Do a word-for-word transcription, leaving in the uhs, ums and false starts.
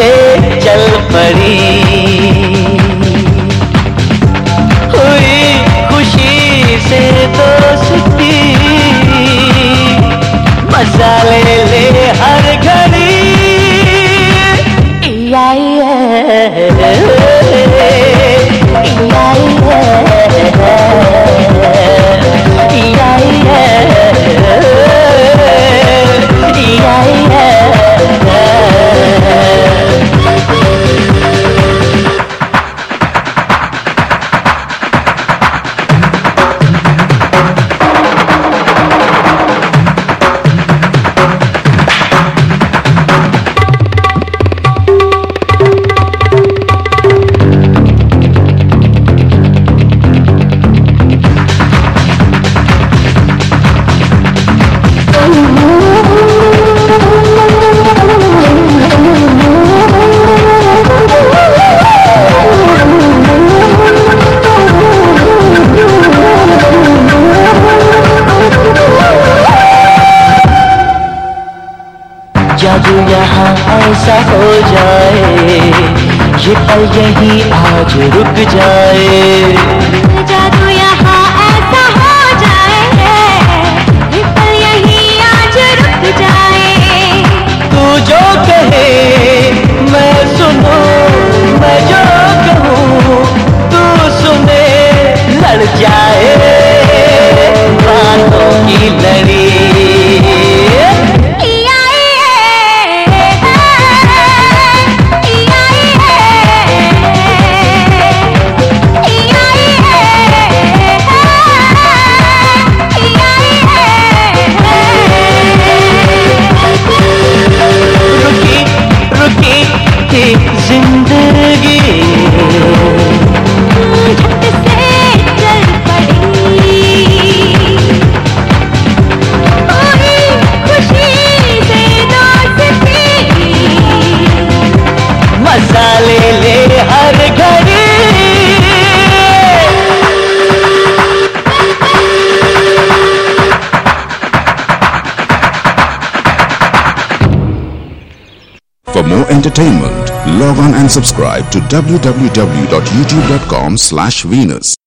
ले चल पड़ी, हुई खुशी से दोस्ती, मजा ले ले हर घड़ी। इया इया इया जादू यहाँ ऐसा हो जाए, ये पल यहीं आज रुक जाए। जादू यहाँ ऐसा हो जाए, ये पल यहीं आज रुक जाए। तू जो कहे मैं सुनूं, मैं जो कहूँ तू सुने, लड़ जाए बातों की लड़ी। जिंदगी झट से चल पड़ी, पूरी खुशी से दोस्ती, मजा ले ले हर घड़ी। For more entertainment, log on and subscribe to w w w dot youtube dot com slash Venus.